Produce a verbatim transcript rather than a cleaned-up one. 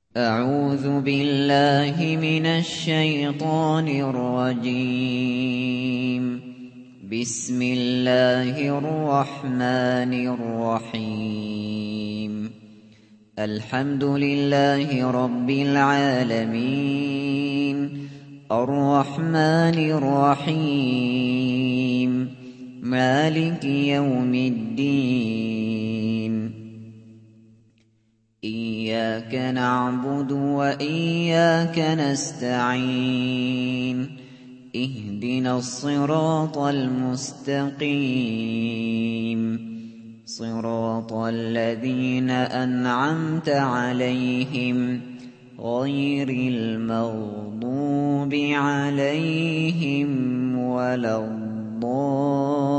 أعوذ بالله من الشيطان الرجيم. بسم الله الرحمن الرحيم. الحمد لله رب العالمين، الرحمن الرحيم، مالك يوم الدين. إياك نعبد وإياك نستعين. اهدنا الصراط المستقيم، صراط الذين أنعمت عليهم غير المغضوب عليهم ولا الضالين.